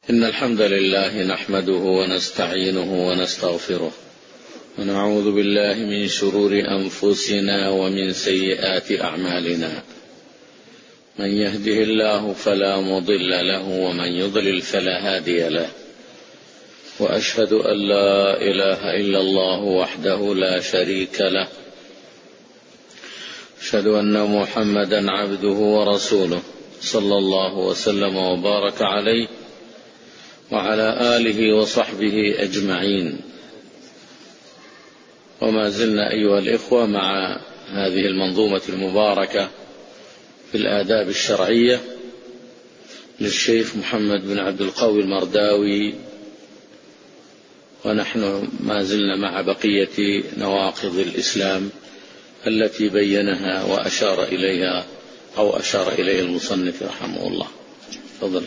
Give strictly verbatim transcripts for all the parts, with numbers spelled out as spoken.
إن الحمد لله نحمده ونستعينه ونستغفره ونعوذ بالله من شرور أنفسنا ومن سيئات أعمالنا. من يهده الله فلا مضل له ومن يضلل فلا هادي له، وأشهد أن لا إله إلا الله وحده لا شريك له، أشهد أن محمدا عبده ورسوله صلى الله وسلم وبارك عليه وعلى آله وصحبه أجمعين. وما زلنا أيها الإخوة مع هذه المنظومة المباركة في الآداب الشرعية للشيخ محمد بن عبد القوي المرداوي، ونحن ما زلنا مع بقية نواقض الإسلام التي بينها وأشار إليها أو أشار إليه المصنف رحمه الله. تفضل.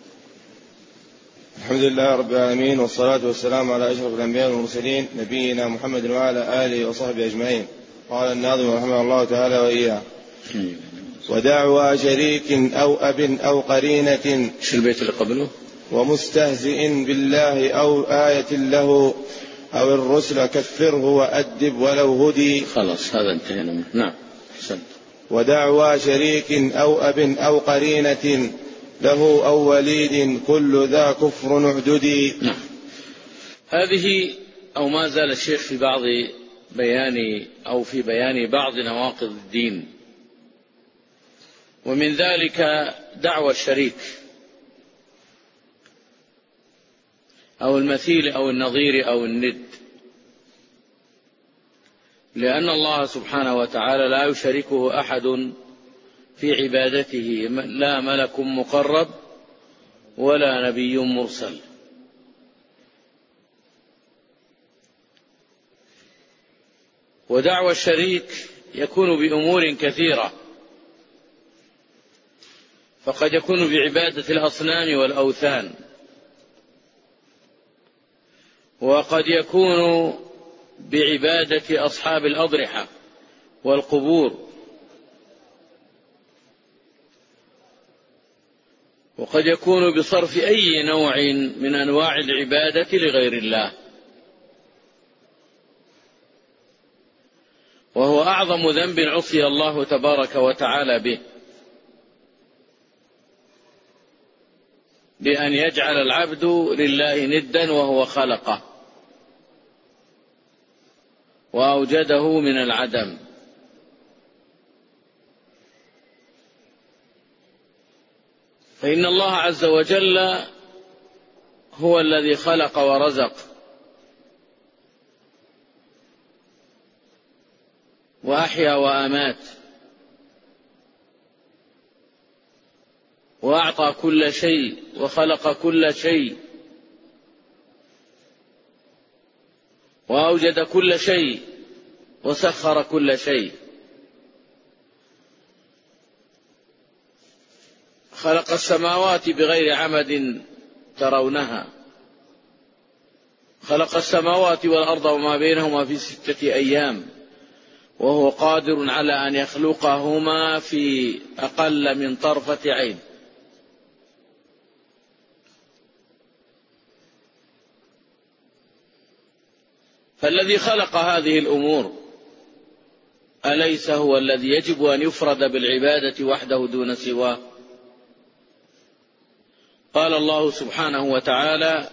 الحمد لله رب العالمين، والصلاة والسلام على أشرف الأنبياء والمرسلين نبينا محمد وعلى آله وصحبه أجمعين. قال الناظم رحمه الله تعالى وإياه: ودعوى شريك أو أب أو قرينة. شو البيت اللي قبله؟ ومستهزئ بالله أو آية له أو الرسل كفره وأدب ولو هدي. خلاص هذا انتهينا منه. نعم حسنت. ودعوى شريك أو أب أو قرينة له أو وليد كل ذا كفر اعددي. نعم. هذه أو ما زال الشيخ في بعض بيان أو في بيان بعض نواقض الدين، ومن ذلك دعوى الشريك أو المثيل أو النظير أو الند، لأن الله سبحانه وتعالى لا يشاركه أحد في عبادته، لا ملك مقرب ولا نبي مرسل. ودعوى الشريك يكون بأمور كثيرة، فقد يكون بعبادة الأصنام والأوثان، وقد يكون بعبادة أصحاب الأضرحة والقبور، وقد يكون بصرف أي نوع من أنواع العبادة لغير الله، وهو أعظم ذنب عصي الله تبارك وتعالى به، بأن يجعل العبد لله ندا وهو خلقه وأوجده من العدم. فإن الله عز وجل هو الذي خلق ورزق وأحيا وأمات وأعطى كل شيء وخلق كل شيء وأوجد كل شيء وسخر كل شيء. خلق السماوات بغير عمد ترونها، خلق السماوات والأرض وما بينهما في ستة أيام، وهو قادر على أن يخلقهما في أقل من طرفة عين. فالذي خلق هذه الأمور أليس هو الذي يجب أن يفرد بالعبادة وحده دون سواه؟ قال الله سبحانه وتعالى: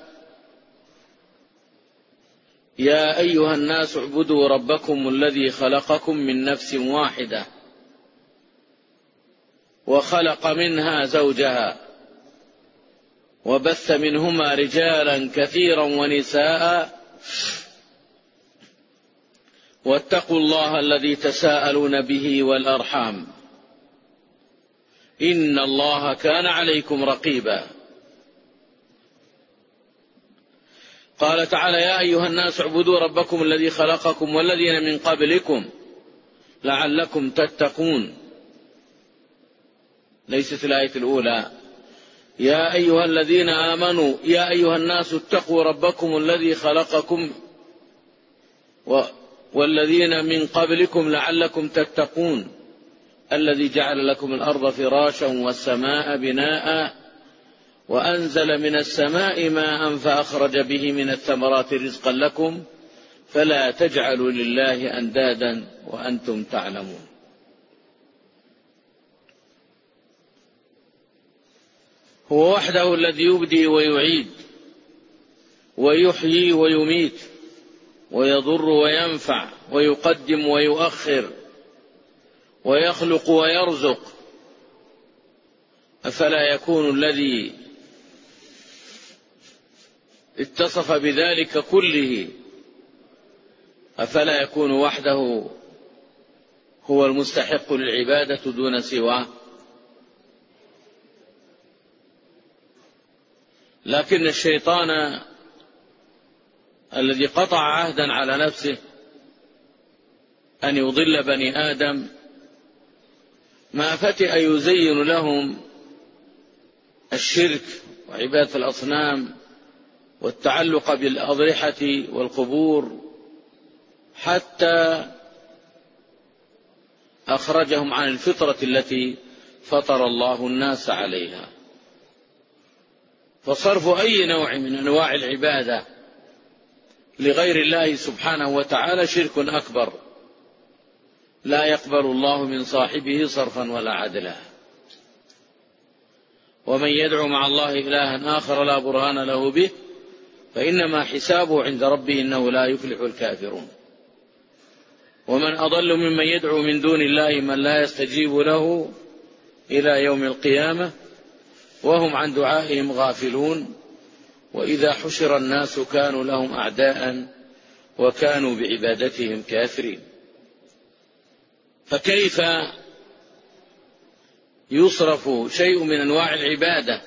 يا أيها الناس اعبدوا ربكم الذي خلقكم من نفس واحدة وخلق منها زوجها وبث منهما رجالا كثيرا ونساء واتقوا الله الذي تساءلون به والأرحام إن الله كان عليكم رقيبا. قال تعالى: يا أيها الناس اعبدوا ربكم الذي خلقكم والذين من قبلكم لعلكم تتقون. ليست الآية الأولى يا أيها الذين آمنوا يا أيها الناس اتقوا ربكم الذي خلقكم والذين من قبلكم لعلكم الذي جعل لكم الأرض فراشا والسماء بناء وأنزل من السماء ماء فأخرج به من الثمرات رزقا لكم فلا تجعلوا لله أندادا وأنتم تعلمون. هو وحده الذي يبدي ويعيد ويحيي ويميت ويضر وينفع ويقدم ويؤخر ويخلق ويرزق، أفلا يكون الذي اتصف بذلك كله أفلا يكون وحده هو المستحق للعبادة دون سواه؟ لكن الشيطان الذي قطع عهدا على نفسه أن يضل بني آدم ما فتئ يزين لهم الشرك وعبادة الأصنام والتعلق بالأضرحة والقبور حتى أخرجهم عن الفطرة التي فطر الله الناس عليها. فصرف أي نوع من أنواع العبادة لغير الله سبحانه وتعالى شرك أكبر لا يقبل الله من صاحبه صرفا ولا عدلا. ومن يدعو مع الله إلها آخر لا برهان له به فإنما حسابه عند ربه إنه لا يفلح الكافرون. ومن أضل ممن يدعو من دون الله من لا يستجيب له إلى يوم القيامة وهم عن دعائهم غافلون وإذا حشر الناس كانوا لهم أعداء وكانوا بعبادتهم كافرين. فكيف يصرف شيء من أنواع العبادة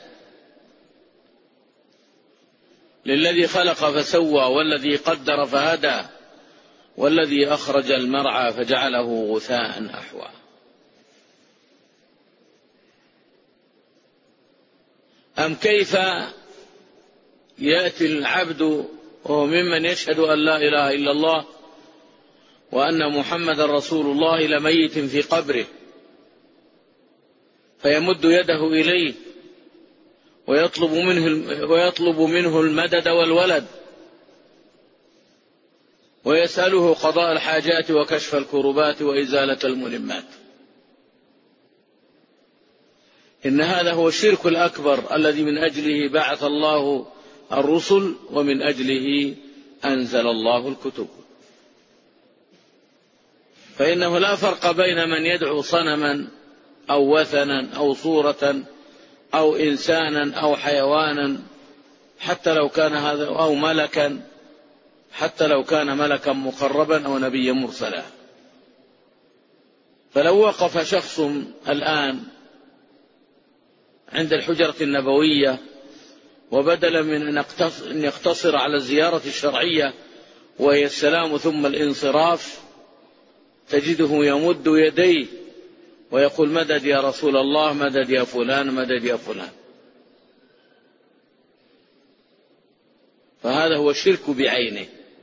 للذي خلق فسوى والذي قدر فهدى والذي أخرج المرعى فجعله غثاء أحوى؟ أم كيف يأتي العبد وهو ممن يشهد أن لا إله إلا الله وأن محمد رسول الله لميت في قبره فيمد يده إليه ويطلب منه, ويطلب منه المدد والولد ويسأله قضاء الحاجات وكشف الكربات وإزالة الملمات؟ إن هذا هو الشرك الأكبر الذي من أجله بعث الله الرسل ومن أجله أنزل الله الكتب. فإنه لا فرق بين من يدعو صنما أو وثنا أو صورة أو إنسانا أو حيوانا حتى لو كان هذا أو ملكا حتى لو كان ملكا مقربا أو نبيا مرسلا. فلو وقف شخص الآن عند الحجرة النبوية وبدلا من أن يقتصر على الزيارة الشرعية وهي السلام ثم الانصراف تجده يمد يديه ويقول مدد يا رسول الله، مدد يا فلان، مدد يا فلان. فهذا هو الشرك بعينه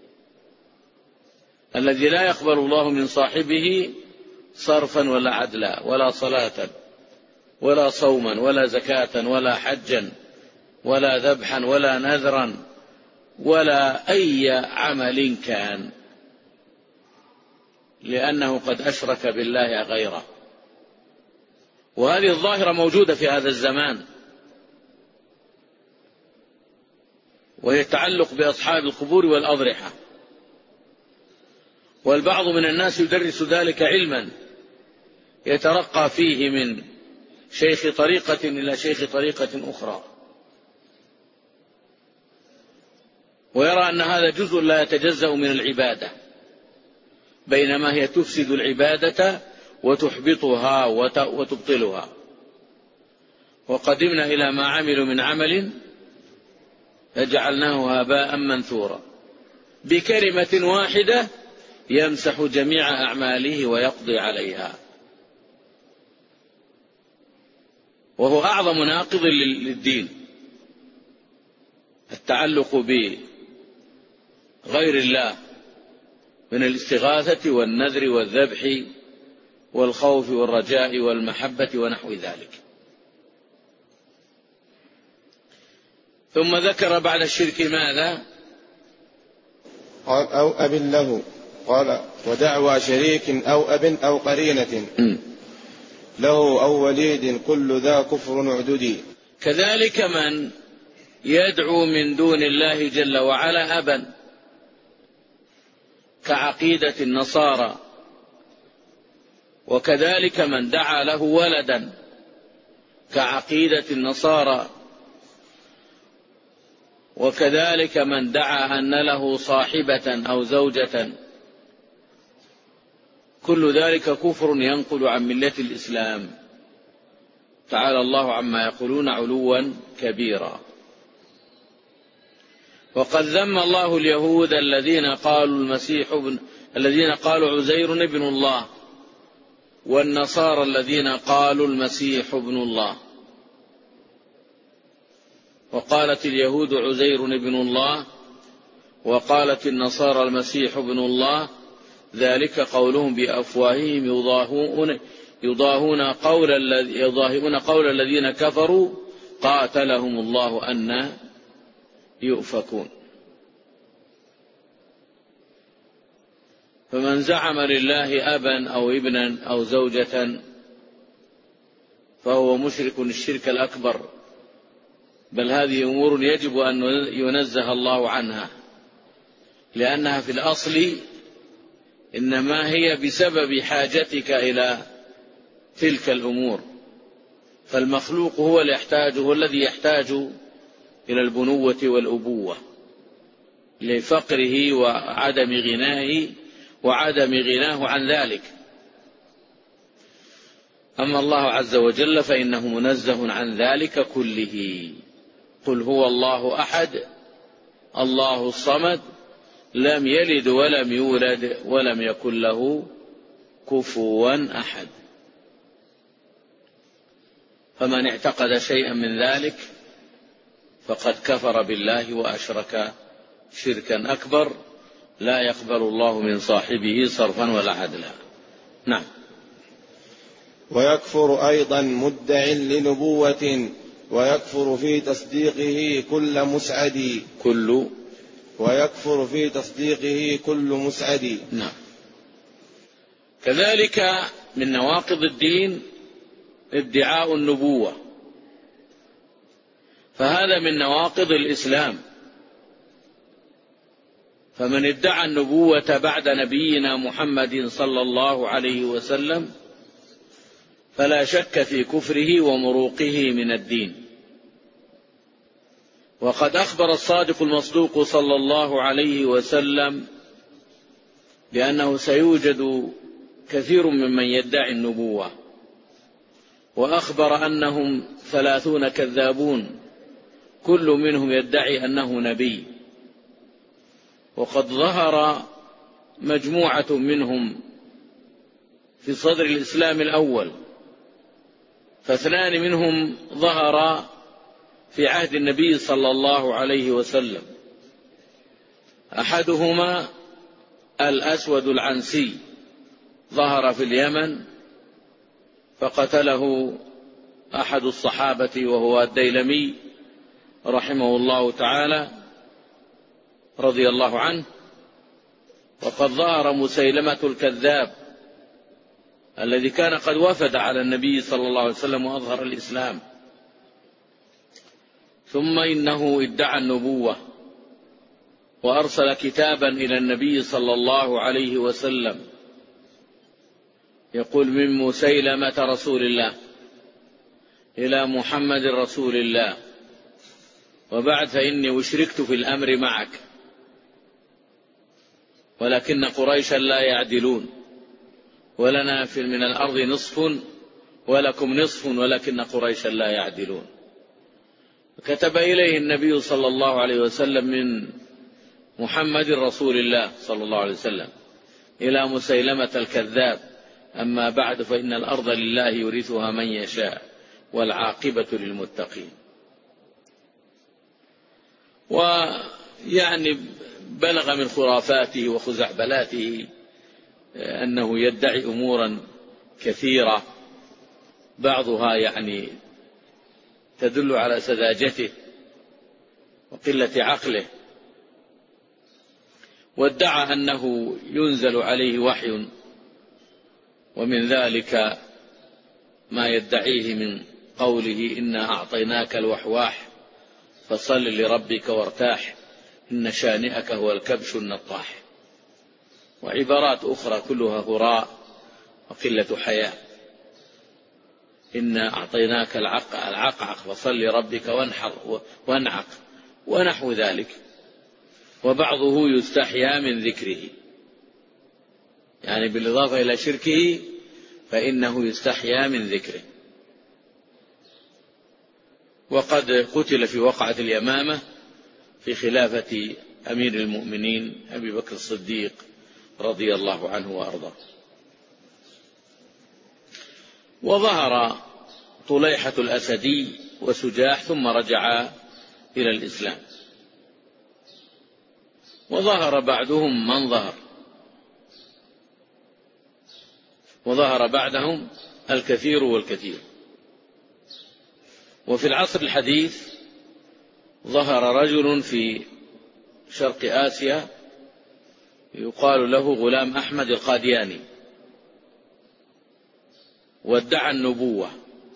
الذي لا يقبل الله من صاحبه صرفا ولا عدلا ولا صلاة ولا صوما ولا زكاة ولا حجا ولا ذبحا ولا نذرا ولا أي عمل كان، لأنه قد أشرك بالله غيره. وهذه الظاهرة موجودة في هذا الزمان، وهي التعلق بأصحاب القبور والأضرحة. والبعض من الناس يدرس ذلك علما يترقى فيه من شيخ طريقة إلى شيخ طريقة أخرى، ويرى أن هذا جزء لا يتجزأ من العبادة، بينما هي تفسد العبادة وتحبطها وتبطلها. وقدمنا إلى ما عملوا من عمل فجعلناه هباء منثورا، بكلمة واحدة يمسح جميع أعماله ويقضي عليها. وهو أعظم ناقض للدين، التعلق بغير الله من الاستغاثة والنذر والذبح والخوف والرجاء والمحبة ونحو ذلك. ثم ذكر بعد الشرك ماذا؟ قال أو أب له، قال ودعوى شريك أو أب أو قرينة له أو وليد كل ذا كفر عددي. كذلك من يدعو من دون الله جل وعلا أبا كعقيدة النصارى، وكذلك من دعا له ولدا كعقيدة النصارى، وكذلك من دعا أن له صاحبة أو زوجة، كل ذلك كفر ينقل عن ملة الإسلام. تعالى الله عما يقولون علوا كبيرا. وقد ذم الله اليهود الذين قالوا المسيح ابن الذين قالوا عزير ابن الله، والنصارى الذين قالوا المسيح ابن الله. وقالت اليهود عزير ابن الله، وقالت النصارى المسيح ابن الله، ذلك قولهم بأفواههم يضاهون يضاهون قول يضاهئون قول الذين كفروا قاتلهم الله أن يؤفكون. فمن زعم لله أبا أو ابنا أو زوجة فهو مشرك الشرك الأكبر، بل هذه أمور يجب أن ينزه الله عنها، لأنها في الأصل إنما هي بسبب حاجتك إلى تلك الأمور، فالمخلوق هو اللي يحتاج هو الذي يحتاج إلى البنوة والأبوة لفقره وعدم غناه وعدم غناه عن ذلك. أما الله عز وجل فإنه منزه عن ذلك كله. قل هو الله أحد الله الصمد لم يلد ولم يولد ولم يكن له كفوا أحد. فمن اعتقد شيئا من ذلك فقد كفر بالله وأشرك شركا أكبر لا يقبل الله من صاحبه صرفا ولا عدلا. نعم. ويكفر أيضا مدع لنبوة ويكفر في تصديقه كل مسعد كل ويكفر في تصديقه كل مسعد. نعم. كذلك من نواقض الدين ادعاء النبوة، فهذا من نواقض الإسلام. فمن ادعى النبوة بعد نبينا محمد صلى الله عليه وسلم فلا شك في كفره ومروقه من الدين. وقد أخبر الصادق المصدوق صلى الله عليه وسلم بأنه سيوجد كثير ممن يدعي النبوة، وأخبر أنهم ثلاثون كذابون كل منهم يدعي أنه نبي. وقد ظهر مجموعة منهم في صدر الإسلام الأول، فاثنان منهم ظهر في عهد النبي صلى الله عليه وسلم، أحدهما الأسود العنسي ظهر في اليمن فقتله أحد الصحابة وهو الديلمي رحمه الله تعالى رضي الله عنه. وقد ظهر مسيلمة الكذاب الذي كان قد وفد على النبي صلى الله عليه وسلم وأظهر الإسلام، ثم إنه ادعى النبوة وأرسل كتابا إلى النبي صلى الله عليه وسلم يقول من مسيلمة رسول الله إلى محمد رسول الله، وبعد فإني أشركت في الأمر معك ولكن قريشا لا يعدلون، ولنا في من الأرض نصف ولكم نصف ولكن قريشا لا يعدلون. كتب إليه النبي صلى الله عليه وسلم من محمد رسول الله صلى الله عليه وسلم إلى مسيلمة الكذاب أما بعد فإن الأرض لله يورثها من يشاء والعاقبة للمتقين. ويعني بلغ من خرافاته وخزعبلاته أنه يدعي أمورا كثيرة بعضها يعني تدل على سذاجته، وقلة عقله، وادعى أنه ينزل عليه وحي، ومن ذلك ما يدعيه من قوله إنا أعطيناك الوحواح فصل لربك وارتاح إن شانئك هو الكبش النطاح، وعبارات أخرى كلها هراء وقلة حياء. إنا أعطيناك العقعق فصل لربك وانحر وانعق ونحو ذلك. وبعضه يستحيا من ذكره، يعني بالإضافة إلى شركه فإنه يستحيا من ذكره. وقد قتل في وقعة اليمامة في خلافة أمير المؤمنين أبي بكر الصديق رضي الله عنه وأرضاه. وظهر طليحة الأسدي وسجاح ثم رجعا إلى الإسلام، وظهر بعدهم من ظهر، وظهر بعدهم الكثير والكثير. وفي العصر الحديث ظهر رجل في شرق آسيا يقال له غلام أحمد القادياني، وادعى النبوة،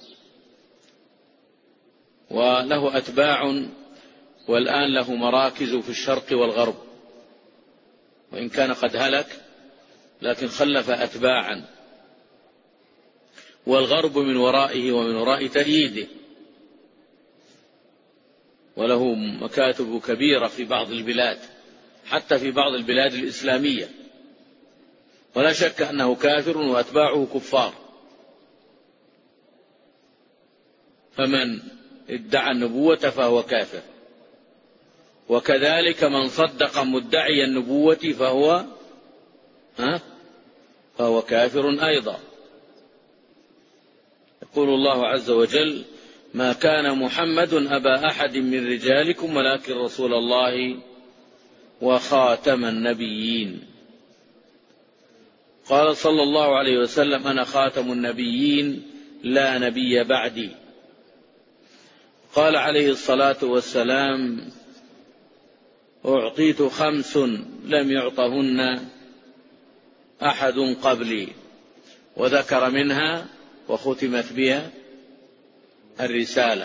وله أتباع، والآن له مراكز في الشرق والغرب، وإن كان قد هلك لكن خلف أتباعا، والغرب من ورائه ومن وراء تأييده، وله مكاتب كبيرة في بعض البلاد، حتى في بعض البلاد الإسلامية، ولا شك أنه كافر وأتباعه كفار. فمن ادعى النبوة فهو كافر، وكذلك من صدق مدعي النبوة فهو ها فهو كافر أيضا. يقول الله عز وجل: ما كان محمد أبا أحد من رجالكم ولكن رسول الله وخاتم النبيين. قال صلى الله عليه وسلم: أنا خاتم النبيين لا نبي بعدي. قال عليه الصلاة والسلام: أعطيت خمس لم يعطهن أحد قبلي، وذكر منها وختمت بها الرسالة.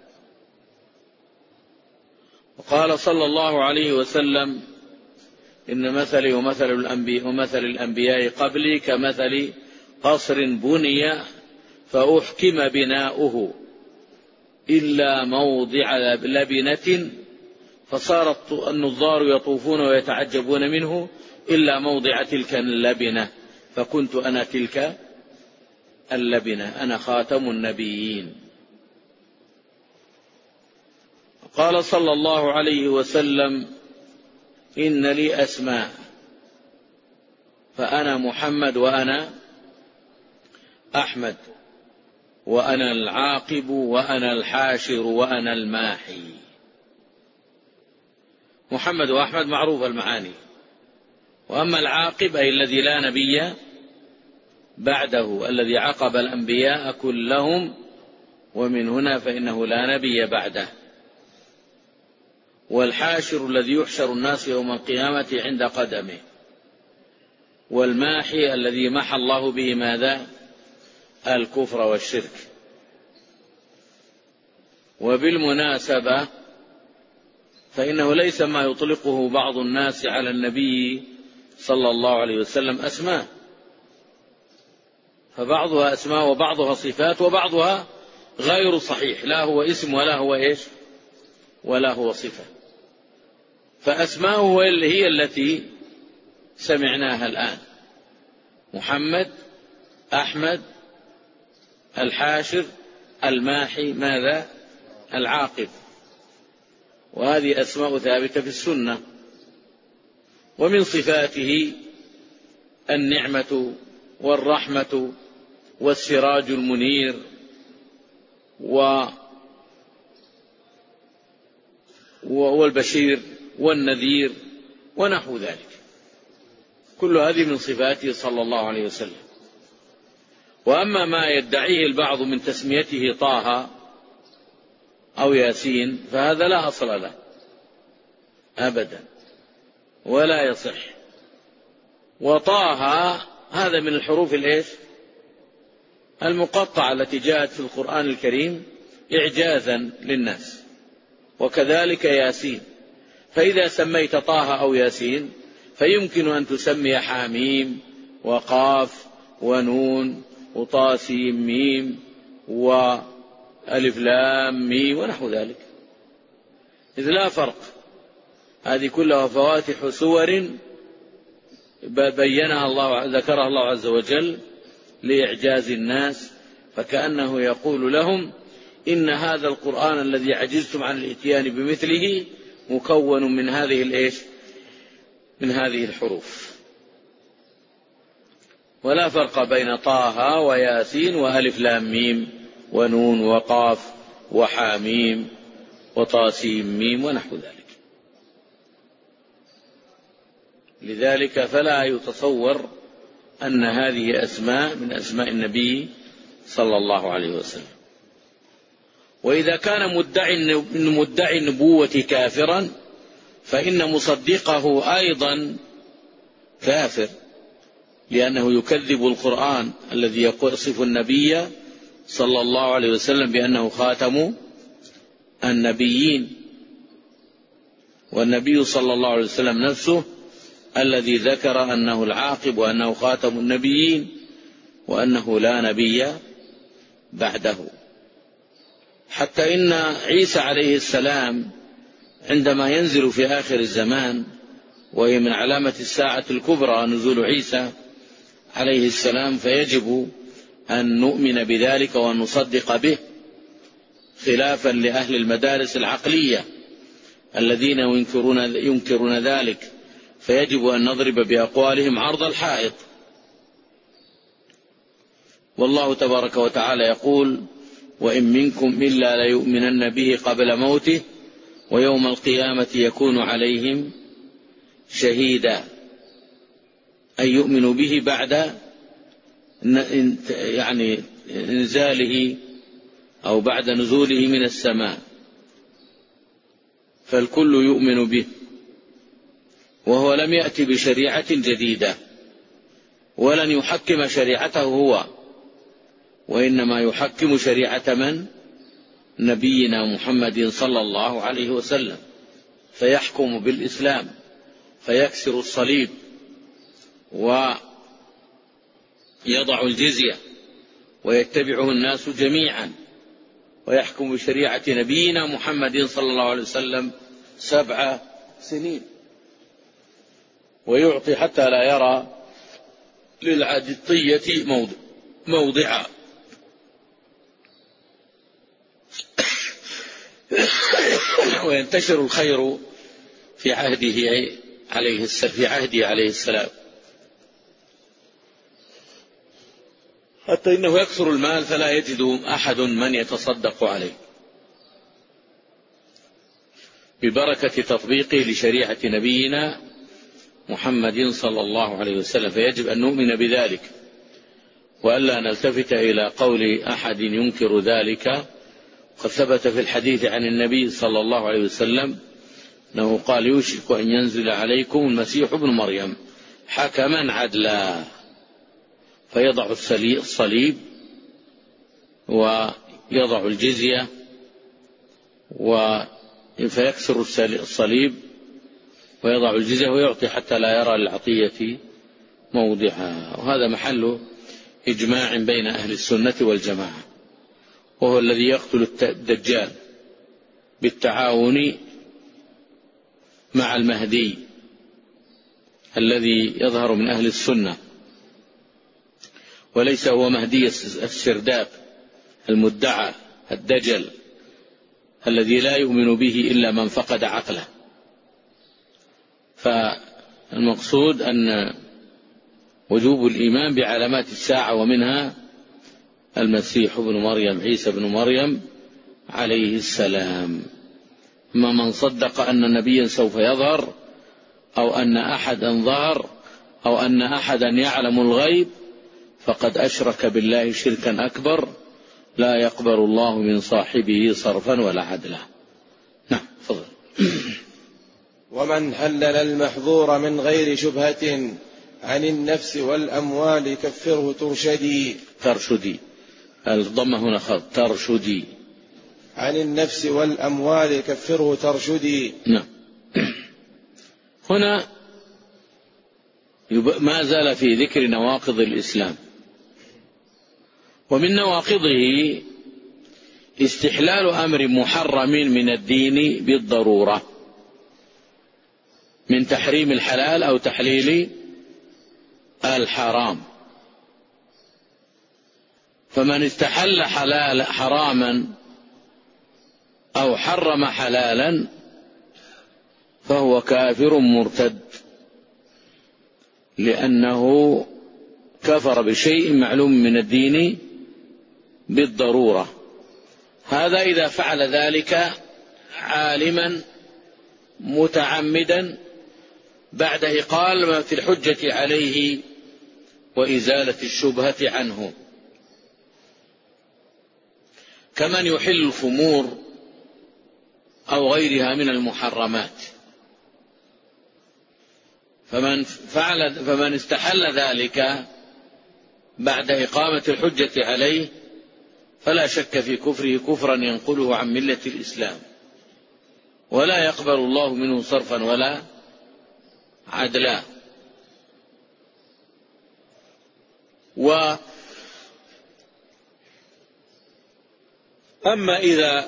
وقال صلى الله عليه وسلم: إن مثلي ومثل الأنبياء, ومثل الأنبياء قبلي كمثل قصر بني فأحكم بناؤه إلا موضع لبنة فصار النظار يطوفون ويتعجبون منه إلا موضع تلك اللبنة فكنت أنا تلك اللبنة، أنا خاتم النبيين. قال صلى الله عليه وسلم: إن لي أسماء، فأنا محمد وأنا أحمد وأنا العاقب وأنا الحاشر وأنا الماحي. محمد وأحمد معروف المعاني، وأما العاقب أي الذي لا نبي بعده، الذي عقب الأنبياء كلهم، ومن هنا فإنه لا نبي بعده. والحاشر الذي يحشر الناس يوم القيامة عند قدمه. والماحي الذي محى الله به ماذا؟ الكفر والشرك. وبالمناسبة فإنه ليس ما يطلقه بعض الناس على النبي صلى الله عليه وسلم أسماء، فبعضها أسماء وبعضها صفات وبعضها غير صحيح، لا هو اسم ولا هو إيش ولا هو صفة. فأسماؤه هي التي سمعناها الآن: محمد، أحمد، الحاشر، الماحي، ماذا؟ العاقب. وهذه أسماء ثابتة في السنة. ومن صفاته النعمة والرحمة والسراج المنير و والبشير والنذير ونحو ذلك، كل هذه من صفاته صلى الله عليه وسلم. وأما ما يدعيه البعض من تسميته طه أو ياسين فهذا لا أصل له، أبدا ولا يصح. وطه هذا من الحروف الإيش المقطعة التي جاءت في القرآن الكريم إعجازا للناس، وكذلك ياسين. فإذا سميت طه أو ياسين فيمكن أن تسمي حاميم وقاف ونون وطاسيم ميم وألف لام ميم ونحو ذلك، إذ لا فرق. هذه كلها فواتح سور بينها الله، ذكرها الله عز وجل لإعجاز الناس، فكأنه يقول لهم إن هذا القرآن الذي عجزتم عن الإتيان بمثله مكون من هذه الإيش من هذه الحروف. ولا فرق بين طه وياسين وألف لام ميم ونون وقاف وحاميم وطاسيم ميم ونحو ذلك. لذلك فلا يتصور أن هذه أسماء من أسماء النبي صلى الله عليه وسلم. وإذا كان مدعي مدعي النبوة كافرا فإن مصدقه أيضا كافر، لأنه يكذب القرآن الذي يصف النبي صلى الله عليه وسلم بأنه خاتم النبيين، والنبي صلى الله عليه وسلم نفسه الذي ذكر أنه العاقب وأنه خاتم النبيين وأنه لا نبي بعده. حتى إن عيسى عليه السلام عندما ينزل في آخر الزمان، وهي من علامة الساعة الكبرى نزول عيسى عليه السلام، فيجب أن نؤمن بذلك وأن نصدق به، خلافا لأهل المدارس العقلية الذين ينكرون, ينكرون ذلك، فيجب أن نضرب بأقوالهم عرض الحائط. والله تبارك وتعالى يقول: وإن منكم إلا ليؤمنن به قبل موته ويوم القيامة يكون عليهم شهيدا، أن يؤمنوا به بعد يعني إنزاله أو بعد نزوله من السماء، فالكل يؤمن به، وهو لم يأتي بشريعة جديدة ولن يحكم شريعته هو، وإنما يحكم شريعة من؟ نبينا محمد صلى الله عليه وسلم، فيحكم بالإسلام، فيكسر الصليب ويضع الجزية ويتبعه الناس جميعا، ويحكم بشريعة نبينا محمد صلى الله عليه وسلم سبع سنين، ويعطي حتى لا يرى للعدطية موضع موضعا. وينتشر الخير في عهده عليه في عهده عليه السلام، حتى إنه يكثر المال فلا يجد أحد من يتصدق عليه ببركة تطبيقه لشريعة نبينا محمد صلى الله عليه وسلم. فيجب أن نؤمن بذلك، وألا نلتفت إلى قول أحد ينكر ذلك. قد ثبت في الحديث عن النبي صلى الله عليه وسلم أنه قال: يوشك أن ينزل عليكم المسيح ابن مريم حكما عدلا، فيضع الصليب ويضع الجزية فيكسر الصليب ويضع الجزية ويعطي حتى لا يرى للعطية موضعها. وهذا محل إجماع بين أهل السنة والجماعة، وهو الذي يقتل الدجال بالتعاون مع المهدي الذي يظهر من أهل السنة، وليس هو مهدي السرداب المدعى الدجل الذي لا يؤمن به إلا من فقد عقله. فالمقصود أن وجوب الإيمان بعلامات الساعة، ومنها المسيح ابن مريم عيسى ابن مريم عليه السلام. أما من صدق أن نبيا سوف يظهر، أو أن أحدا ظهر، أو أن أحدا يعلم الغيب، فقد أشرك بالله شركا أكبر لا يقبل الله من صاحبه صرفا ولا عدلا. نعم، فضل. ومن حلل المحظور من غير شبهة عن النفس والأموال كفره ترشدي. ترشدي الضمة هنا خط ترشدي. عن النفس والأموال كفره ترشدي. نعم. هنا ما زال في ذكر نواقض الإسلام، ومن نواقضه استحلال أمر محرم من الدين بالضرورة من تحريم الحلال أو تحليل الحرام. فمن استحل حلال حراما أو حرم حلالا فهو كافر مرتد، لأنه كفر بشيء معلوم من الدين بالضرورة. هذا إذا فعل ذلك عالما متعمدا بعد إقامة الحجة عليه وإزالة الشبهة عنه، كمن يحل الخمور أو غيرها من المحرمات. فمن فعل فمن استحل ذلك بعد إقامة الحجة عليه فلا شك في كفره كفرا ينقله عن ملة الإسلام، ولا يقبل الله منه صرفا ولا عدلا. وأما إذا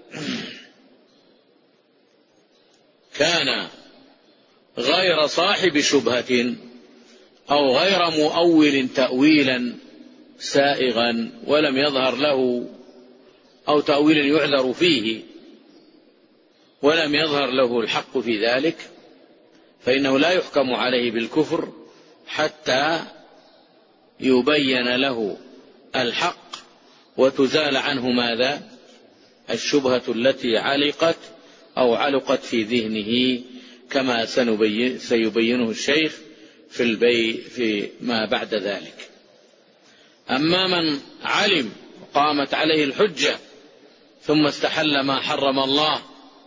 كان غير صاحب شبهة أو غير مؤول تأويلا سائغا ولم يظهر له، أو تأويل يعذر فيه ولم يظهر له الحق في ذلك، فإنه لا يحكم عليه بالكفر حتى يبين له الحق وتزال عنه ماذا؟ الشبهة التي علقت أو علقت في ذهنه، كما سيبينه الشيخ في البي في ما بعد ذلك. أما من علم قامت عليه الحجة ثم استحل ما حرم الله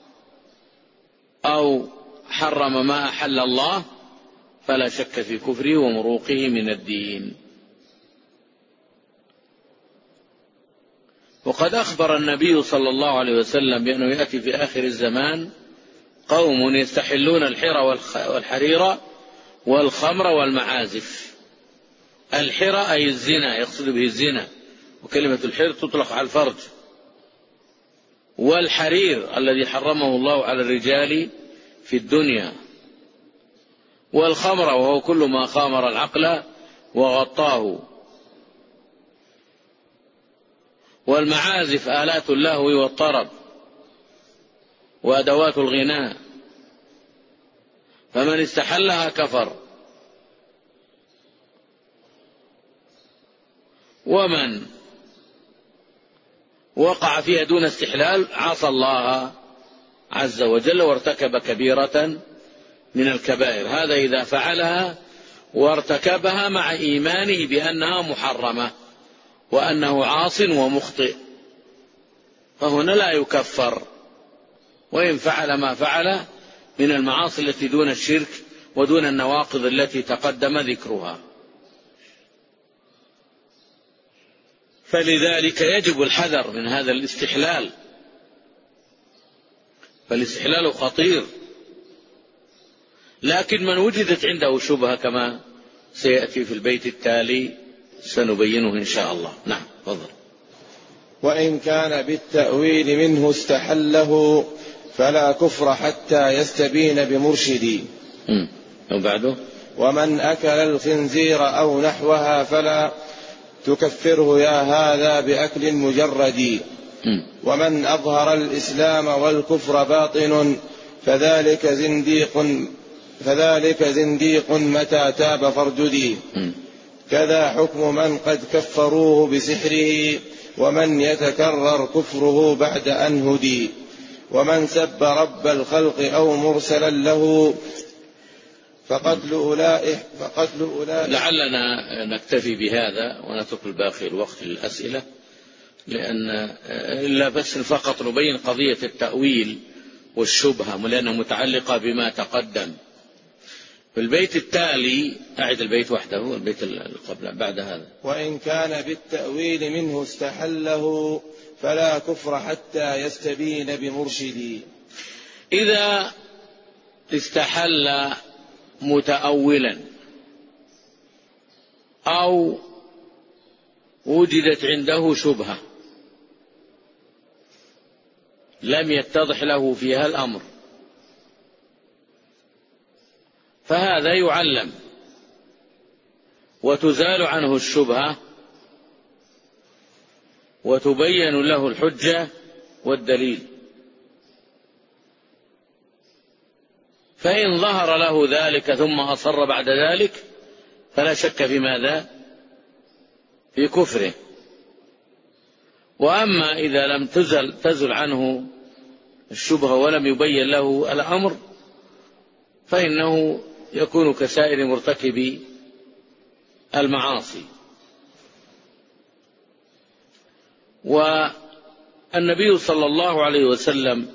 أو حرم ما أحل الله فلا شك في كفره ومروقه من الدين. وقد أخبر النبي صلى الله عليه وسلم بأنه يأتي في آخر الزمان قوم يستحلون الحر والحرير والخمر والمعازف. الحر أي الزنا، يقصد به الزنا، وكلمة الحر تطلق على الفرج. والحرير الذي حرمه الله على الرجال في الدنيا. والخمر وهو كل ما خامر العقل وغطاه. والمعازف آلات اللهو والطرب وأدوات الغناء، فمن استحلها كفر. ومن وقع فيها دون استحلال عصى الله عز وجل وارتكب كبيرة من الكبائر. هذا إذا فعلها وارتكبها مع إيمانه بأنها محرمة وأنه عاص ومخطئ، فهنا لا يكفر، وإن فعل ما فعل من المعاصي التي دون الشرك ودون النواقض التي تقدم ذكرها. فلذلك يجب الحذر من هذا الاستحلال، فالاستحلال خطير. لكن من وجدت عنده شبهة كما سيأتي في البيت التالي سنبينه إن شاء الله. نعم تفضل. وإن كان بالتأويل منه استحله فلا كفر حتى يستبين بمرشدي. وبعده ومن أكل الخنزير أو نحوها فلا تكفره يا هذا بأكل مجرد. ومن أظهر الإسلام والكفر باطن فذلك زنديق فذلك زنديق متى تاب فارجدي. كذا حكم من قد كفروه بسحره ومن يتكرر كفره بعد أن هدي. ومن سب رب الخلق أو مرسلا له فقتل أولئك فقتل أولئك. لعلنا نكتفي بهذا ونترك الباقي الوقت للأسئلة، لأن إلا بس فقط نبين قضية التأويل والشبهة لأنها متعلقة بما تقدم. في البيت التالي أعد البيت وحده، البيت قبل بعد هذا: وإن كان بالتأويل منه استحله فلا كفر حتى يستبين بمرشدي. إذا استحل متأولا أو وجدت عنده شبهة لم يتضح له فيها الأمر، فهذا يعلم وتزال عنه الشبهة وتبين له الحجة والدليل. فإن ظهر له ذلك ثم أصر بعد ذلك فلا شك في ماذا؟ في كفره. وأما إذا لم تزل, تزل عنه الشبهة ولم يبين له الأمر فإنه يكون كسائر مرتكبي المعاصي. والنبي صلى الله عليه وسلم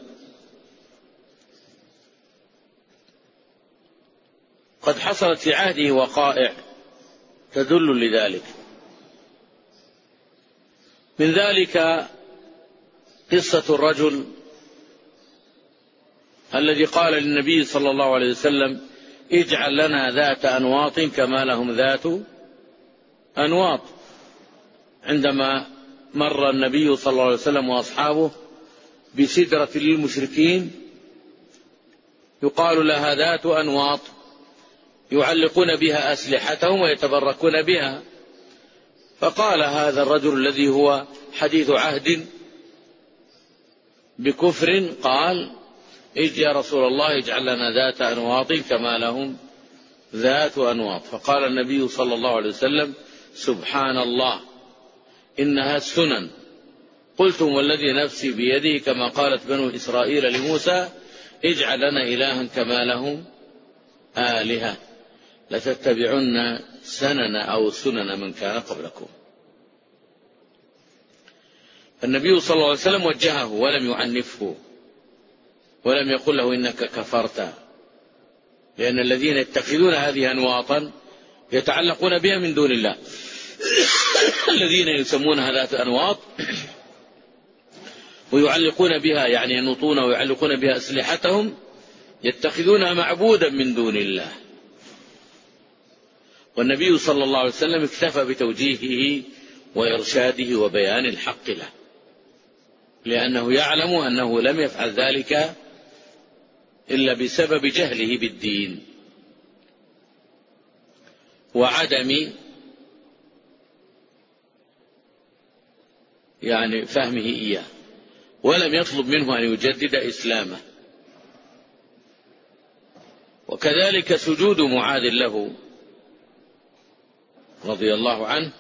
قد حصلت في عهده وقائع تدل لذلك. من ذلك قصة الرجل الذي قال للنبي صلى الله عليه وسلم: اجعل لنا ذات أنواط كما لهم ذات أنواط، عندما مر النبي صلى الله عليه وسلم وأصحابه بسدرة للمشركين يقال لها ذات أنواط يعلقون بها أسلحتهم ويتبركون بها. فقال هذا الرجل الذي هو حديث عهد بكفر، قال: اج يا رسول الله اجعل لنا ذات أنواط كما لهم ذات أنواط. فقال النبي صلى الله عليه وسلم: سبحان الله إنها السنن. قلتم والذي نفسي بيده كما قالت بنو إسرائيل لموسى: اجعل لنا إلها كما لهم آلهة لتتبعن سنن أو سنن من كان قبلكم. النبي صلى الله عليه وسلم وجهه ولم يعنفه ولم يقل له إنك كفرت، لأن الذين يتخذون هذه أنواطا يتعلقون بها من دون الله. الذين يسمونها ذات أنواط ويعلقون بها، يعني ينوطون ويعلقون بها أسلحتهم، يتخذونها معبودا من دون الله. والنبي صلى الله عليه وسلم اكتفى بتوجيهه وإرشاده وبيان الحق له، لأنه يعلم أنه لم يفعل ذلك إلا بسبب جهله بالدين وعدم يعني فهمه إياه، ولم يطلب منه أن يجدد إسلامه. وكذلك سجود معاذ له رضي الله عنه،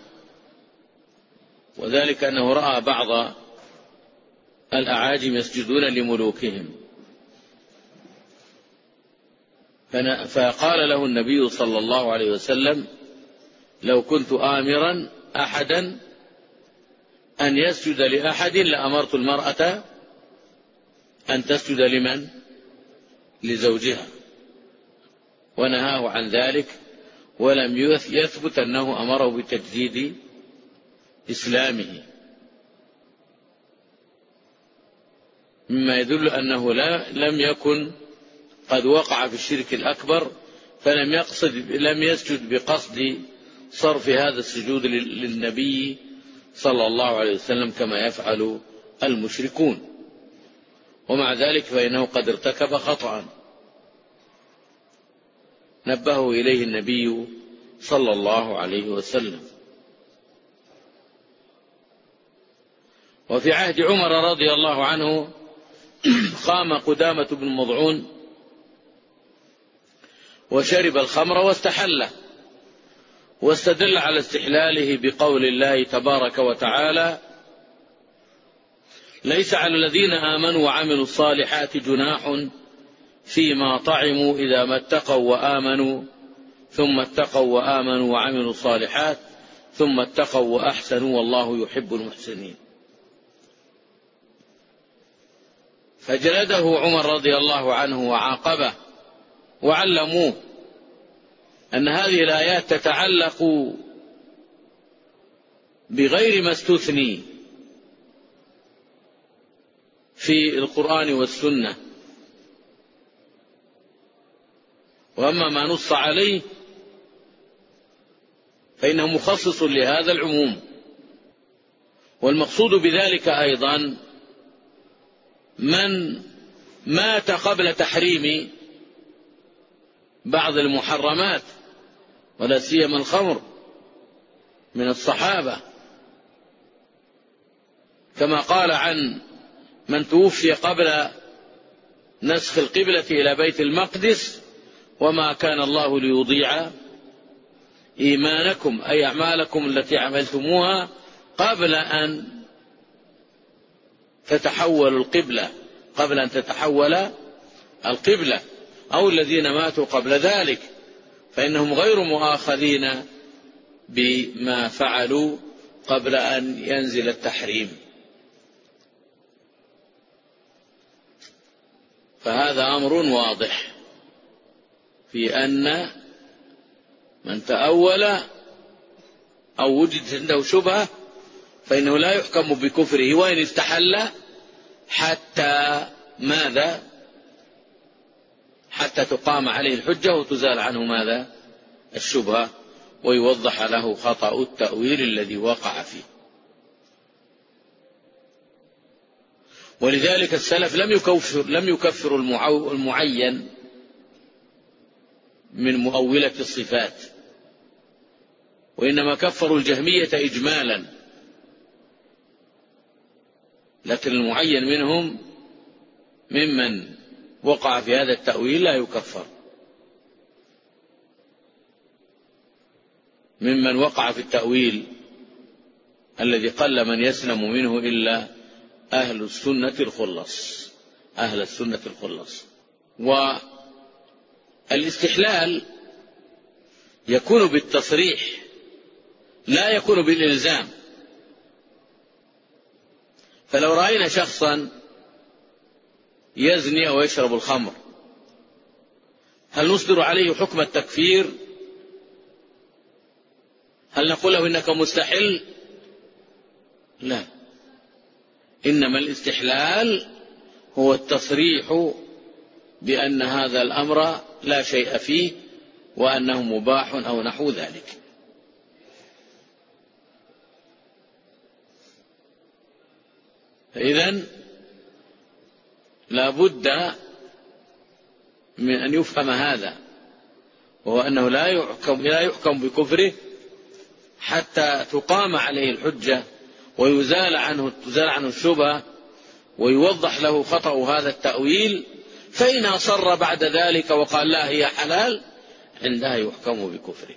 وذلك أنه رأى بعض الأعاجم يسجدون لملوكهم، فقال له النبي صلى الله عليه وسلم: لو كنت آمرا أحدا أن يسجد لأحد لأمرت المرأة أن تسجد لمن؟ لزوجها، ونهاه عن ذلك ولم يثبت أنه أمره بتجديد إسلامه، مما يدل أنه لا لم يكن قد وقع في الشرك الأكبر، فلم يقصد لم يسجد بقصد صرف هذا السجود للنبي صلى الله عليه وسلم كما يفعل المشركون. ومع ذلك فإنه قد ارتكب خطأ نبهه إليه النبي صلى الله عليه وسلم. وفي عهد عمر رضي الله عنه قام قدامة بن مضعون وشرب الخمر واستحله، واستدل على استحلاله بقول الله تبارك وتعالى: ليس على الذين آمنوا وعملوا الصالحات جناح فيما طعموا إذا ما اتقوا وآمنوا ثم اتقوا وآمنوا وعملوا الصالحات ثم اتقوا وأحسنوا والله يحب المحسنين. فجلده عمر رضي الله عنه وعاقبه وعلموه أن هذه الآيات تتعلق بغير ما استثني في القرآن والسنة، وأما ما نص عليه فإنه مخصص لهذا العموم. والمقصود بذلك أيضا من مات قبل تحريم بعض المحرمات ولا سيما الخمر من الصحابة، كما قال عن من توفي قبل نسخ القبلة إلى بيت المقدس: وما كان الله ليضيع إيمانكم، أي أعمالكم التي عملتموها قبل أن تتحول القبلة قبل أن تتحول القبلة أو الذين ماتوا قبل ذلك، فإنهم غير مؤاخذين بما فعلوا قبل أن ينزل التحريم. فهذا أمر واضح في أن من تأول أو وجدت عنده شبهة فإنه لا يحكم بكفره وإن استحل حتى ماذا؟ حتى تقام عليه الحجة وتزال عنه ماذا؟ الشبهة، ويوضح له خطأ التأويل الذي وقع فيه. ولذلك السلف لم يكفر لم يكفروا المعين من مؤولة الصفات، وإنما كفروا الجهمية إجمالا، لكن المعين منهم ممن وقع في هذا التأويل لا يكفر، ممن وقع في التأويل الذي قل من يسلم منه إلا أهل السنة الخلص أهل السنة الخلص. والاستحلال يكون بالتصريح لا يكون بالإلزام. فلو رأينا شخصا يزني أو يشرب الخمر، هل نصدر عليه حكم التكفير؟ هل نقول له إنك مستحل؟ لا، إنما الاستحلال هو التصريح بأن هذا الأمر لا شيء فيه وأنه مباح أو نحو ذلك. فإذن لا بد من أن يفهم هذا، وهو أنه لا يحكم, لا يحكم بكفره حتى تقام عليه الحجة ويزال عنه, تزال عنه الشبهة ويوضح له خطأ هذا التأويل. فإن أصر بعد ذلك وقال لا هي حلال، عندها يحكم بكفره.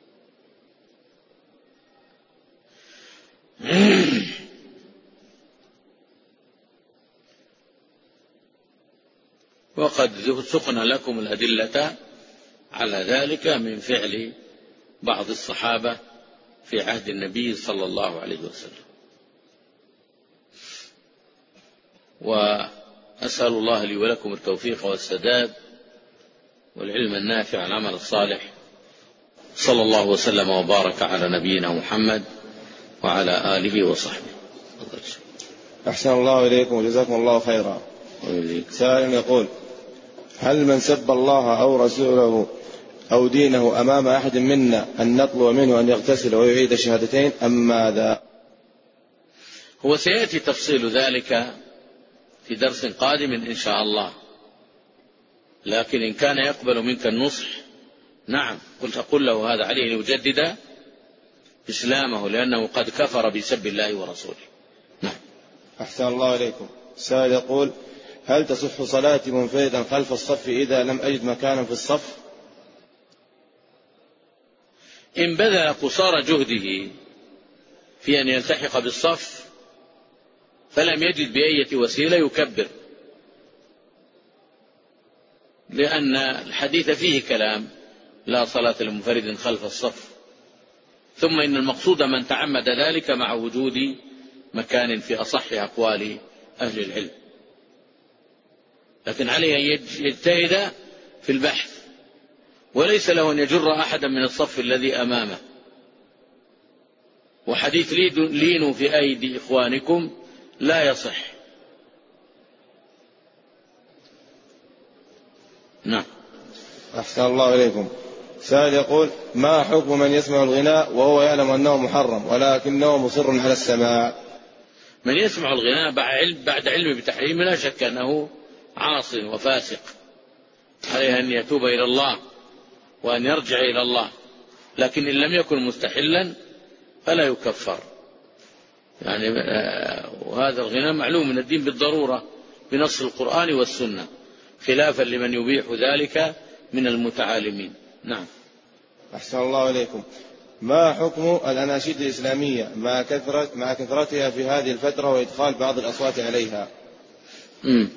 وقد سقنا لكم الأدلة على ذلك من فعل بعض الصحابة في عهد النبي صلى الله عليه وسلم. وأسأل الله لي ولكم التوفيق والسداد والعلم النافع والعمل الصالح. صلى الله وسلم وبارك على نبينا محمد وعلى آله وصحبه. أحسن الله إليكم وجزاكم الله خيرا. سائل يقول: هل من سب الله أو رسوله أو دينه أمام أحد منا أن نطلب منه أن يغتسل ويعيد الشهادتين أم ماذا؟ هو سيأتي تفصيل ذلك في درس قادم إن شاء الله، لكن إن كان يقبل منك النصح نعم قلت أقول له هذا عليه أن يجدد إسلامه لأنه قد كفر بسب الله ورسوله. نعم. أحسن الله إليكم. سائل يقول: هل تصح صلاتي منفردا خلف الصف إذا لم أجد مكانا في الصف؟ إن بذل قصارى جهده في أن يلتحق بالصف فلم يجد بأية وسيلة يكبر، لأن الحديث فيه كلام: لا صلاة لمنفرد خلف الصف. ثم إن المقصود من تعمد ذلك مع وجود مكان في أصح أقوال أهل العلم. لكن عليه أن يجتهد في البحث، وليس له أن يجر أحدا من الصف الذي أمامه. وحديث لينوا في أيدي إخوانكم لا يصح. نعم. أحسن الله إليكم. سائل يقول: ما حكم من يسمع الغناء وهو يعلم أنه محرم ولكنه مصر على السماع؟ من يسمع الغناء بعد علم بتحريمه لا شك أنه عاص وفاسق، عليه أن يتوب إلى الله وأن يرجع إلى الله، لكن إن لم يكن مستحلا فلا يكفر. يعني وهذا الغناء معلوم من الدين بالضرورة بنص القرآن والسنة، خلافا لمن يبيح ذلك من المتعالمين. نعم. أحسن الله إليكم. ما حكم الأناشيد الإسلامية مع كثرة مع كثرتها في هذه الفترة وإدخال بعض الأصوات عليها؟ م.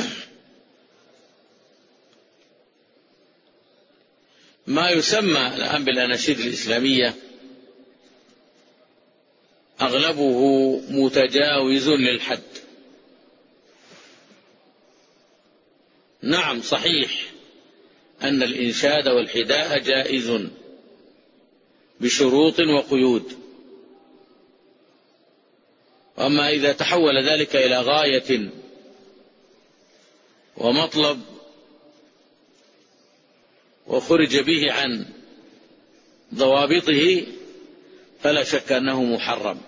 ما يسمى الآن بالأناشيد الإسلامية أغلبه متجاوز للحد. نعم صحيح أن الإنشاد والحداء جائز بشروط وقيود، أما إذا تحول ذلك إلى غاية ومطلب وخرج به عن ضوابطه فلا شك أنه محرم.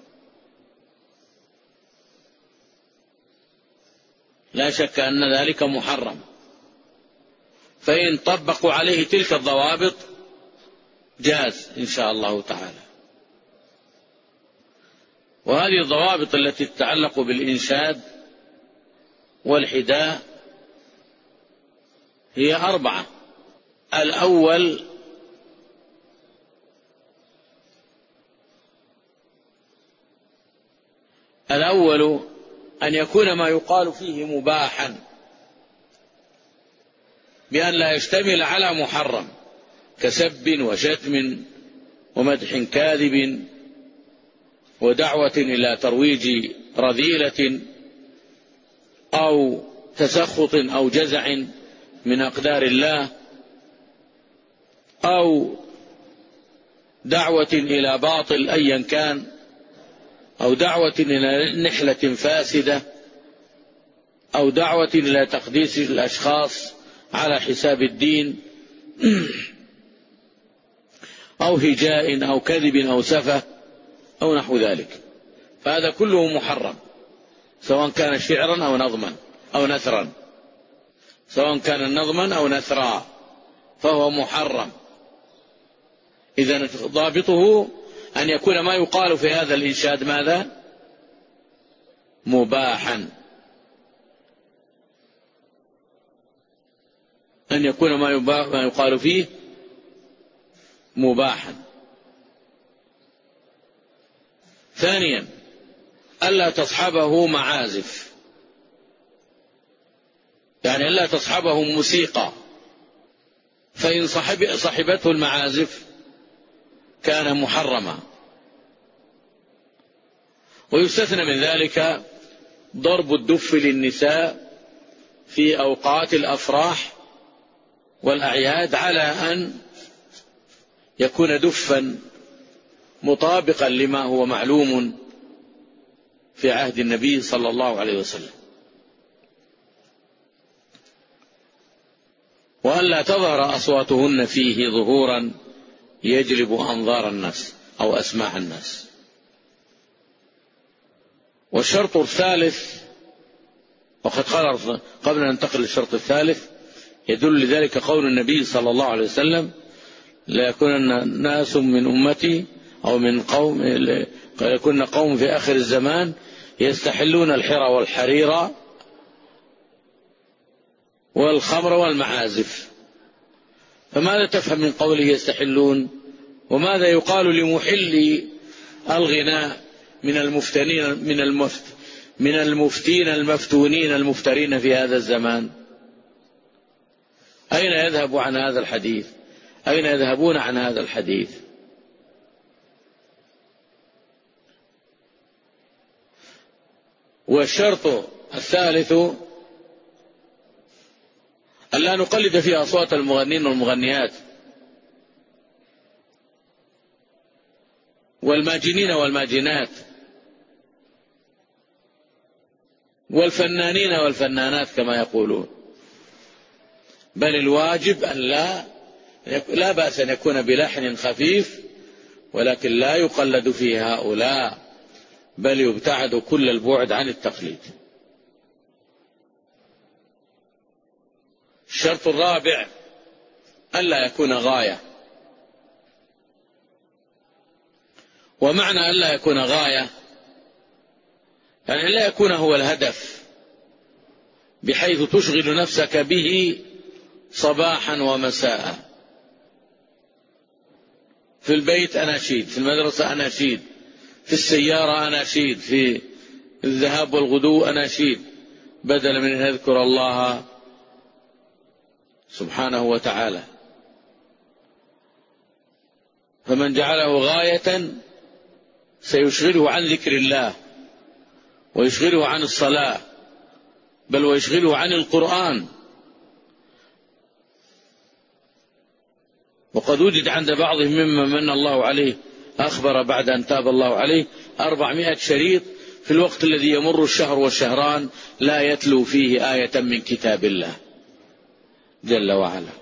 لا شك أن ذلك محرم، فإن طبقوا عليه تلك الضوابط جاز إن شاء الله تعالى. وهذه الضوابط التي تتعلق بالإنشاد والحداء هي أربعة. الأول الأول أن يكون ما يقال فيه مباحا بأن لا يشتمل على محرم كسب وشتم ومدح كاذب ودعوة إلى ترويج رذيلة أو تسخط أو جزع من أقدار الله أو دعوة إلى باطل أيا كان أو دعوة إلى نحلة فاسدة أو دعوة إلى تقديس الأشخاص على حساب الدين أو هجاء أو كذب أو سفة أو نحو ذلك، فهذا كله محرم، سواء كان شعرا أو نظما أو نثرا، سواء كان نظما أو نثرا فهو محرم. إذن ضابطه أن يكون ما يقال في هذا الإنشاد ماذا؟ مباحا. أن يكون ما يقال فيه مباحا. ثانيا ألا تصحبه معازف، يعني ألا تصحبه موسيقى، فإن صحب صحبته المعازف كان محرما. ويستثنى من ذلك ضرب الدف للنساء في أوقات الأفراح والأعياد على أن يكون دفا مطابقا لما هو معلوم في عهد النبي صلى الله عليه وسلم، وألا تظهر أصواتهن فيه ظهورا يجلب أنظار الناس أو أسماع الناس. والشرط الثالث، وقد قال قبل أن ننتقل للشرط الثالث، يدل لذلك قول النبي صلى الله عليه وسلم: لا يكون ناس من أمتي أو من قوم يكون قوم في آخر الزمان يستحلون الحرى والحرير والخمر والمعازف. فماذا تفهم من قوله يستحلون؟ وماذا يقال لمحلي الغناء من المفتنين من المفت من المفتين المفتونين المفترين في هذا الزمان؟ أين يذهب عن هذا الحديث؟ أين يذهبون عن هذا الحديث؟ والشرط الثالث ألا نقلد فيها أصوات المغنين والمغنيات والماجنين والماجنات والفنانين والفنانات كما يقولون، بل الواجب أن لا لا بأس أن يكون بلحن خفيف، ولكن لا يقلد فيه هؤلاء، بل يبتعد كل البعد عن التقليد. الشرط الرابع ألا يكون غاية. ومعنى ألا يكون غاية يعني لا يكون هو الهدف بحيث تشغل نفسك به صباحا ومساء. في البيت أناشيد، في المدرسة أناشيد، في السيارة أناشيد، في الذهاب والغدو أناشيد، بدلا من أن يذكر الله سبحانه وتعالى. فمن جعله غاية سيشغله عن ذكر الله، ويشغله عن الصلاة، بل ويشغله عن القرآن. وقد وجد عند بعضهم ممن من الله عليه أخبر بعد أن تاب الله عليه أربعمائة شريط في الوقت الذي يمر الشهر والشهران لا يتلو فيه آية من كتاب الله جل وعلا.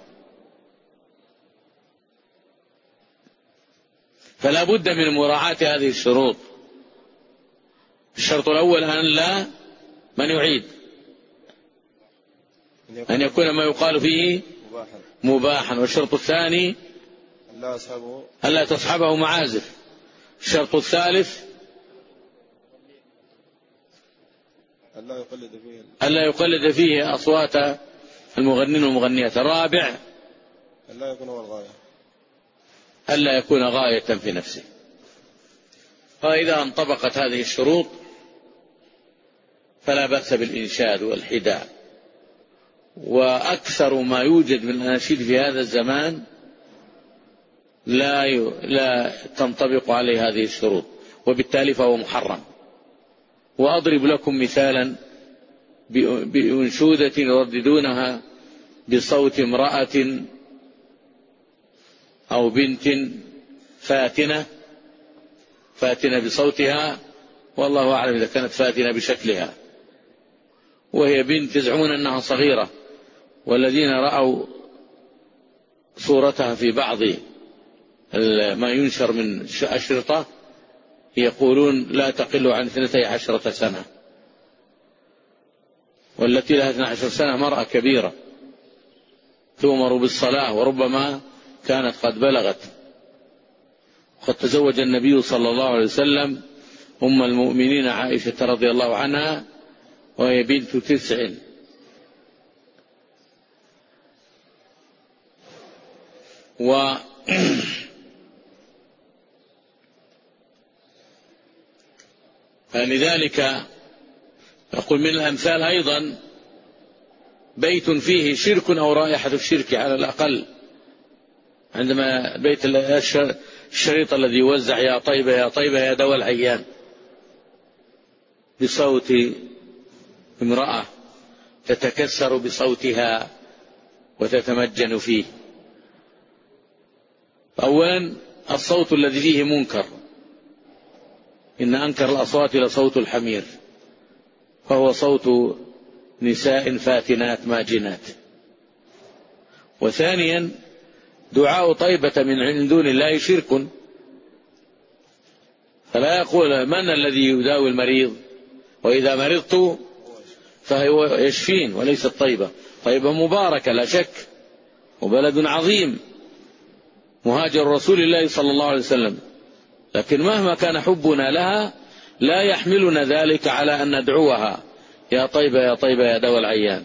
فلا بد من مراعاة هذه الشروط. الشرط الأول أن لا من يعيد أن يكون ما يقال فيه مباحا. والشرط الثاني ألا تصحبه معازف. الشرط الثالث ألا يقلد فيه أصوات المغنين والمغنيات. الرابع ألا يكون هو الغاية ألا يكون غاية في نفسه. فإذا انطبقت هذه الشروط فلا بأس بالإنشاد والحداء. وأكثر ما يوجد من الأناشيد في هذا الزمان لا ي... لا تنطبق عليه هذه الشروط، وبالتالي فهو محرم. وأضرب لكم مثالا بأنشودة يرددونها بصوت امرأة أو بنت فاتنة فاتنة بصوتها، والله أعلم إذا كانت فاتنة بشكلها، وهي بنت يزعمون أنها صغيرة، والذين رأوا صورتها في بعض ما ينشر من أشرطة يقولون لا تقل عن اثنتي عشرة سنة، والتي لها اثنتي عشرة سنة مرأة كبيرة تؤمر بالصلاة، وربما كانت قد بلغت. قد تزوج النبي صلى الله عليه وسلم أم المؤمنين عائشة رضي الله عنها وهي بنت تسع. و فلذلك أقول من الأمثال أيضا بيت فيه شرك أو رائحة الشرك على الأقل. عندما بيت الشريط الذي يوزع يا طيبة يا طيبة يا دواء العيان بصوت امرأة تتكسر بصوتها وتتمجن فيه. أولا الصوت الذي فيه منكر، إن أنكر الأصوات لصوت الحمير، فهو صوت نساء فاتنات ماجنات. وثانيا دعاء طيبة من عند دون الله شرك، فلا يقول من الذي يداوي المريض، وإذا مرضت فهو يشفين، وليست طيبة. طيبة مباركة لا شك، وبلد عظيم مهاجر رسول الله صلى الله عليه وسلم، لكن مهما كان حبنا لها لا يحملنا ذلك على أن ندعوها يا طيبة يا طيبة يا دواء العيان.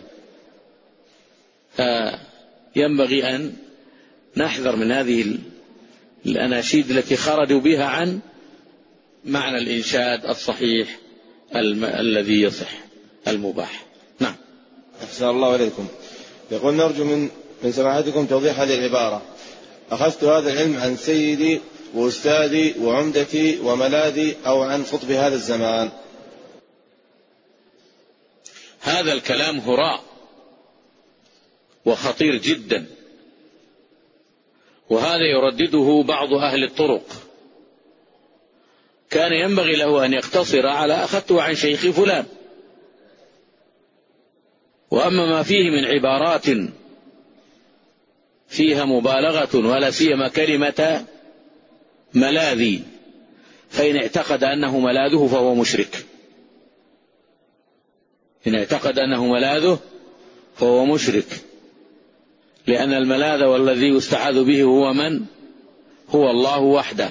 ينبغي أن نحذر من هذه الأناشيد التي خرجوا بها عن معنى الإنشاد الصحيح الم... الذي يصح المباح. نعم. أحسن الله إليكم. يقول نرجو من من سماحتكم توضيح هذه العبارة: أخذت هذا العلم عن سيدي وأستاذي وعمدتي وملاذي، أو عن خطب هذا الزمان. هذا الكلام هراء، وخطير جدا، وهذا يردده بعض أهل الطرق. كان ينبغي له أن يقتصر على أخذته عن شيخ فلان. وأما ما فيه من عبارات فيها مبالغة ولا سيما كلمة ملاذي، فإن اعتقد أنه ملاذه فهو مشرك. إن اعتقد أنه ملاذه فهو مشرك، لأن الملاذ والذي يستعاذ به هو من؟ هو الله وحده.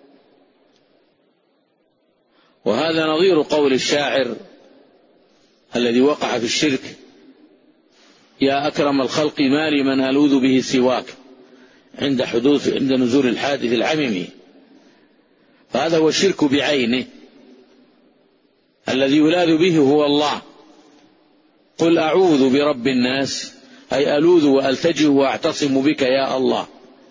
وهذا نظير قول الشاعر الذي وقع في الشرك: يا أكرم الخلق ما لي من ألوذ به سواك عند حدوث عند نزول الحادث العميم. فهذا هو الشرك بعينه، الذي يلاذ به هو الله. قل أعوذ برب الناس، أي ألوذ وألتجئ وأعتصم بك يا الله.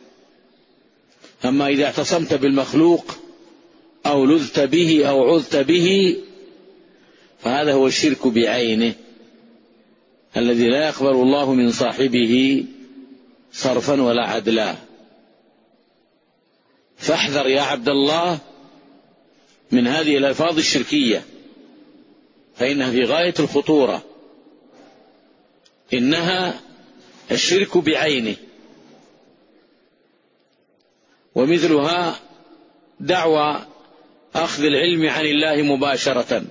أما إذا اعتصمت بالمخلوق أو لذت به أو عذت به فهذا هو الشرك بعينه، الذي لا يقبل الله من صاحبه صرفا ولا عدلا. فاحذر يا عبد الله من هذه الألفاظ الشركية، فإنها في غاية الخطورة. إنها الشرك بعينه. ومثلها دعوى أخذ العلم عن الله مباشرة،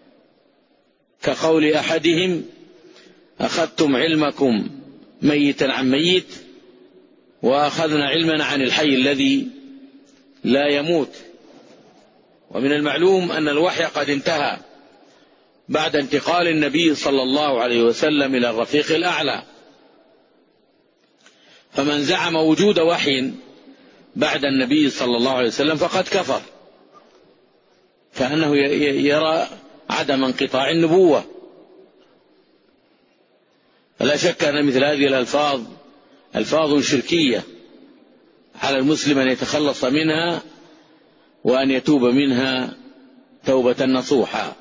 كقول أحدهم: أخذتم علمكم ميتا عن ميت، وأخذنا علمنا عن الحي الذي لا يموت. ومن المعلوم أن الوحي قد انتهى بعد انتقال النبي صلى الله عليه وسلم إلى الرفيق الأعلى. فمن زعم وجود وحي بعد النبي صلى الله عليه وسلم فقد كفر، كأنه يرى عدم انقطاع النبوة. فلا شك أن مثل هذه الألفاظ ألفاظ شركية، على المسلم أن يتخلص منها وأن يتوب منها توبة نصوحا.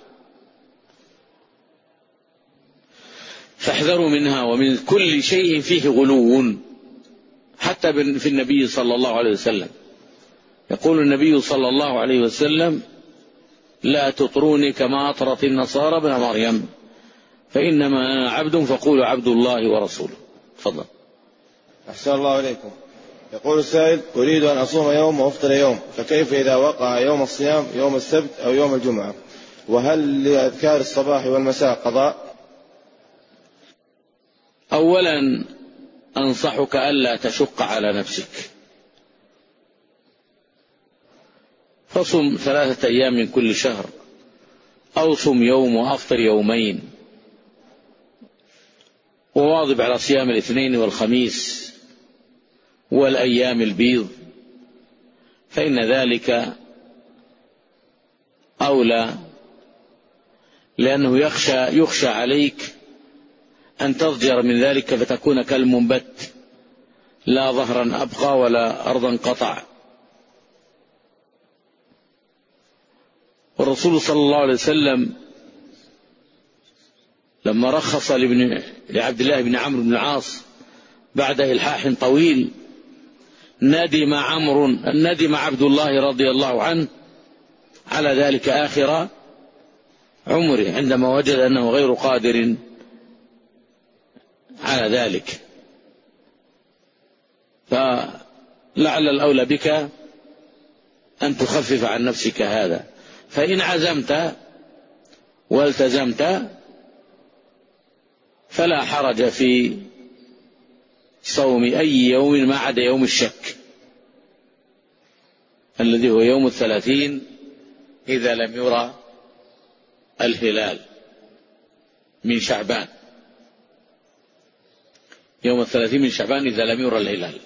فاحذروا منها ومن كل شيء فيه غلو، حتى في النبي صلى الله عليه وسلم. يقول النبي صلى الله عليه وسلم: لا تطروني كما أطرت النصارى ابن مريم، فإنما أنا عبد فقولوا عبد الله ورسوله. تفضل. أحسن الله إليكم. يقول السائل: أريد أن أصوم يوم وأفطر يوم، فكيف إذا وقع يوم الصيام يوم السبت أو يوم الجمعة؟ وهل لأذكار الصباح والمساء قضاء؟ أولا أنصحك ألا تشق على نفسك، فصم ثلاثة أيام من كل شهر، أو صم يوم وأفطر يومين، وواظب على صيام الاثنين والخميس والأيام البيض، فإن ذلك أولى، لأنه يخشى, يخشى عليك أن تضجر من ذلك فتكون كالمنبت، لا ظهرا أبقى ولا أرضا قطع. والرسول صلى الله عليه وسلم لما رخص لابن لعبد الله بن عمرو بن العاص بعد إلحاح طويل، ندم عمرو ندم عبد الله رضي الله عنه على ذلك آخر عمره، عندما وجد أنه غير قادر على ذلك. فلعل الأولى بك أن تخفف عن نفسك هذا. فإن عزمت والتزمت فلا حرج في صوم أي يوم ما عدا يوم الشك الذي هو يوم الثلاثين إذا لم يرى الهلال من شعبان، يوم الثلاثين من شعبان إذا لم يرى الهلال.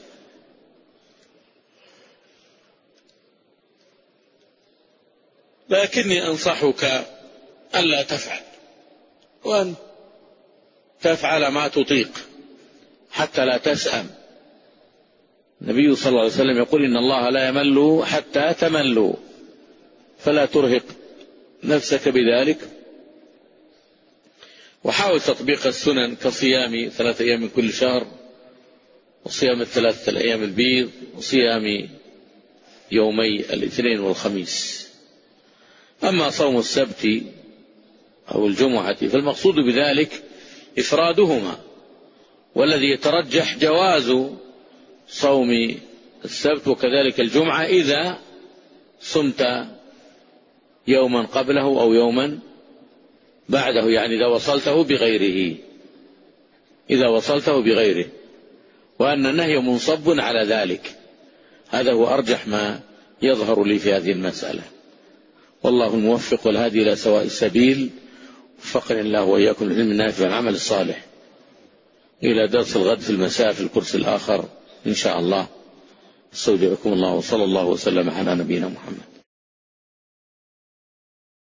لكني أنصحك ألا تفعل، وأن تفعل ما تطيق حتى لا تسأم. النبي صلى الله عليه وسلم يقول: إن الله لا يمل حتى تملوا، فلا ترهق نفسك بذلك. وحاول تطبيق السنن كصيام ثلاثة أيام من كل شهر وصيام الثلاثة الأيام البيض وصيام يومي الاثنين والخميس. أما صوم السبت أو الجمعة فالمقصود بذلك إفرادهما، والذي يترجح جواز صوم السبت وكذلك الجمعة إذا صمت يوما قبله أو يوما بعده، يعني إذا وصلته بغيره إذا وصلته بغيره وأن النهي منصب على ذلك. هذا هو أرجح ما يظهر لي في هذه المسألة، والله الموفق والهادي إلى سواء السبيل، وفقنا الله وإياكم العلم النافع والعمل الصالح. إلى درس الغد في المساء في الكرسي الآخر إن شاء الله. استودعكم الله وصلى الله وسلم على نبينا محمد.